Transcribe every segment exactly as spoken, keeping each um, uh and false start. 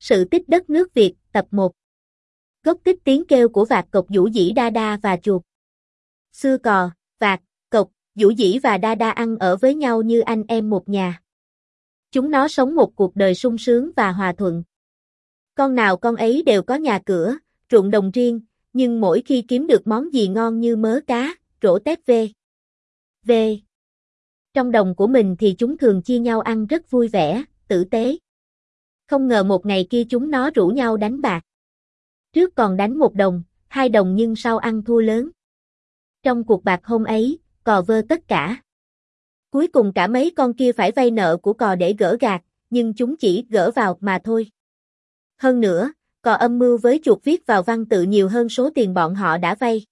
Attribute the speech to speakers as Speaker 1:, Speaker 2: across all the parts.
Speaker 1: Sự tích đất nước Việt, tập một. Gốc tích tiếng kêu của vạc cộc Dũ Dĩ Đa Đa và chuột. Xưa cò, vạc, cộc, Dũ Dĩ và Đa Đa ăn ở với nhau như anh em một nhà. Chúng nó sống một cuộc đời sung sướng và hòa thuận. Con nào con ấy đều có nhà cửa, ruộng đồng riêng, nhưng mỗi khi kiếm được món gì ngon như mớ cá, rổ tép về. Về. Trong đồng của mình thì chúng thường chia nhau ăn rất vui vẻ, tử tế. Không ngờ một ngày kia chúng nó rủ nhau đánh bạc. Trước còn đánh một đồng, hai đồng nhưng sau ăn thua lớn. Trong cuộc bạc hôm ấy, cò vơ tất cả. Cuối cùng cả mấy con kia phải vay nợ của cò để gỡ gạc, nhưng chúng chỉ gỡ vào mà thôi. Hơn nữa, cò âm mưu với chuột viết vào văn tự nhiều hơn số tiền bọn họ đã vay.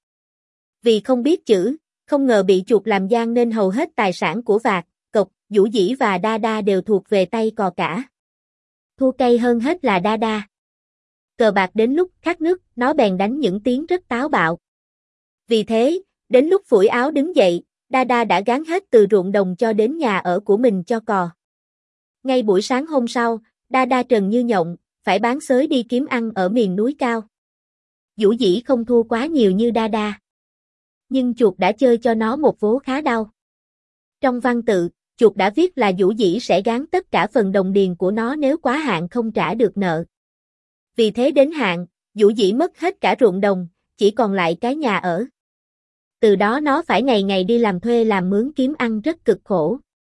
Speaker 1: Vì không biết chữ, không ngờ bị chuột làm gian nên hầu hết tài sản của vạc, cộc, Dũ Dĩ và Đa Đa đều thuộc về tay cò cả. Thua cay hơn hết là Đa Đa. Cờ bạc đến lúc khát nước, nó bèn đánh những tiếng rất táo bạo. Vì thế, đến lúc phủi áo đứng dậy, Đa Đa đã gán hết từ ruộng đồng cho đến nhà ở của mình cho cò. Ngay buổi sáng hôm sau, Đa Đa trần như nhộng, phải bán xới đi kiếm ăn ở miền núi cao. Dũ Dĩ không thua quá nhiều như Đa Đa. Nhưng chuột đã chơi cho nó một vố khá đau. Trong văn tự, chuột đã viết là Dũ Dĩ sẽ gán tất cả phần đồng điền của nó nếu quá hạn không trả được nợ. Vì thế đến hạn, Dũ Dĩ mất hết cả ruộng đồng, chỉ còn lại cái nhà ở. Từ đó nó phải ngày ngày đi làm thuê làm mướn kiếm ăn rất cực khổ.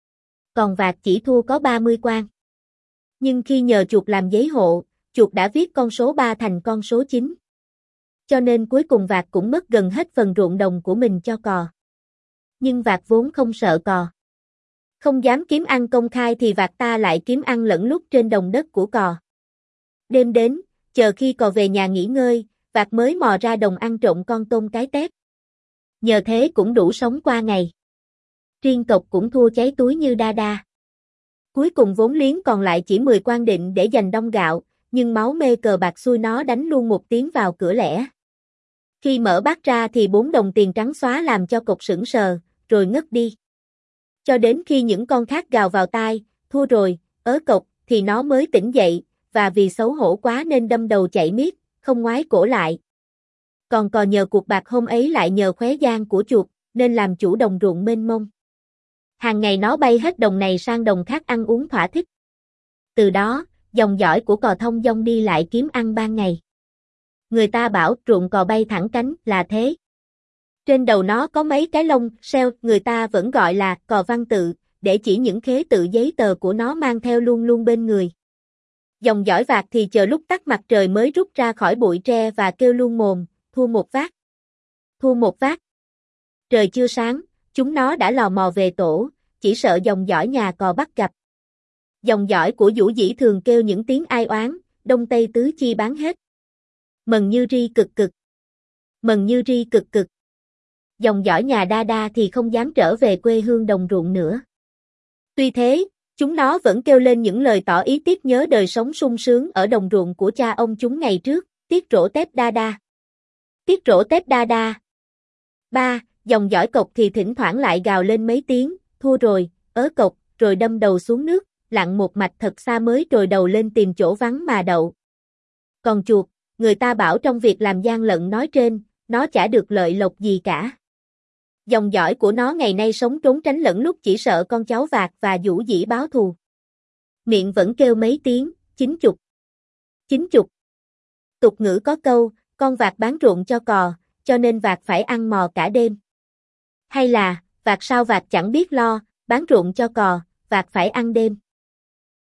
Speaker 1: Còn vạc chỉ thua có ba mươi quan. Nhưng khi nhờ chuột làm giấy hộ, chuột đã viết con số ba thành con số chín. Cho nên cuối cùng vạc cũng mất gần hết phần ruộng đồng của mình cho cò. Nhưng vạc vốn không sợ cò. Không dám kiếm ăn công khai thì vạc ta lại kiếm ăn lẫn lúc trên đồng đất của cò. Đêm đến, chờ khi cò về nhà nghỉ ngơi, vạc mới mò ra đồng ăn trộm con tôm cái tép. Nhờ thế cũng đủ sống qua ngày. Riêng cộc cũng thua cháy túi như Đa Đa. Cuối cùng vốn liếng còn lại chỉ mười quan định để dành đong gạo, nhưng máu mê cờ bạc xui nó đánh luôn một tiếng vào cửa lẻ. Khi mở bát ra thì bốn đồng tiền trắng xóa làm cho cộc sững sờ, rồi ngất đi. Cho đến khi những con khác gào vào tai, thua rồi, ớ cộc, thì nó mới tỉnh dậy, và vì xấu hổ quá nên đâm đầu chạy miết, không ngoái cổ lại. Còn cò nhờ cuộc bạc hôm ấy lại nhờ khóe gian của chuột, nên làm chủ đồng ruộng mênh mông. Hàng ngày nó bay hết đồng này sang đồng khác ăn uống thỏa thích. Từ đó, dòng dõi của cò thông dong đi lại kiếm ăn ban ngày. Người ta bảo ruộng cò bay thẳng cánh là thế. Trên đầu nó có mấy cái lông, seo, người ta vẫn gọi là cò văn tự, để chỉ những khế tự giấy tờ của nó mang theo luôn luôn bên người. Dòng dõi vạc thì chờ lúc tắt mặt trời mới rút ra khỏi bụi tre và kêu luôn mồm, thua một vác. Thua một vác. Trời chưa sáng, chúng nó đã lò mò về tổ, chỉ sợ dòng dõi nhà cò bắt gặp. Dòng dõi của Dũ Dĩ thường kêu những tiếng ai oán, đông tây tứ chi bán hết. Mần như ri cực cực. Mần như ri cực cực. Dòng dõi nhà Đa Đa thì không dám trở về quê hương đồng ruộng nữa. Tuy thế, chúng nó vẫn kêu lên những lời tỏ ý tiếc nhớ đời sống sung sướng ở đồng ruộng của cha ông chúng ngày trước, tiếc rổ tép Đa Đa. Tiếc rổ tép Đa Đa. ba. Dòng dõi cộc thì thỉnh thoảng lại gào lên mấy tiếng, thua rồi, ớ cộc, rồi đâm đầu xuống nước, lặn một mạch thật xa mới trồi đầu lên tìm chỗ vắng mà đậu. Còn chuột, người ta bảo trong việc làm gian lận nói trên, nó chả được lợi lộc gì cả. Dòng dõi của nó ngày nay sống trốn tránh lẫn lúc chỉ sợ con cháu vạc và Dũ Dĩ báo thù. Miệng vẫn kêu mấy tiếng, chín chục. Chín chục. Tục ngữ có câu, con vạc bán ruộng cho cò, cho nên vạc phải ăn mò cả đêm. Hay là, vạc sao vạc chẳng biết lo, bán ruộng cho cò, vạc phải ăn đêm.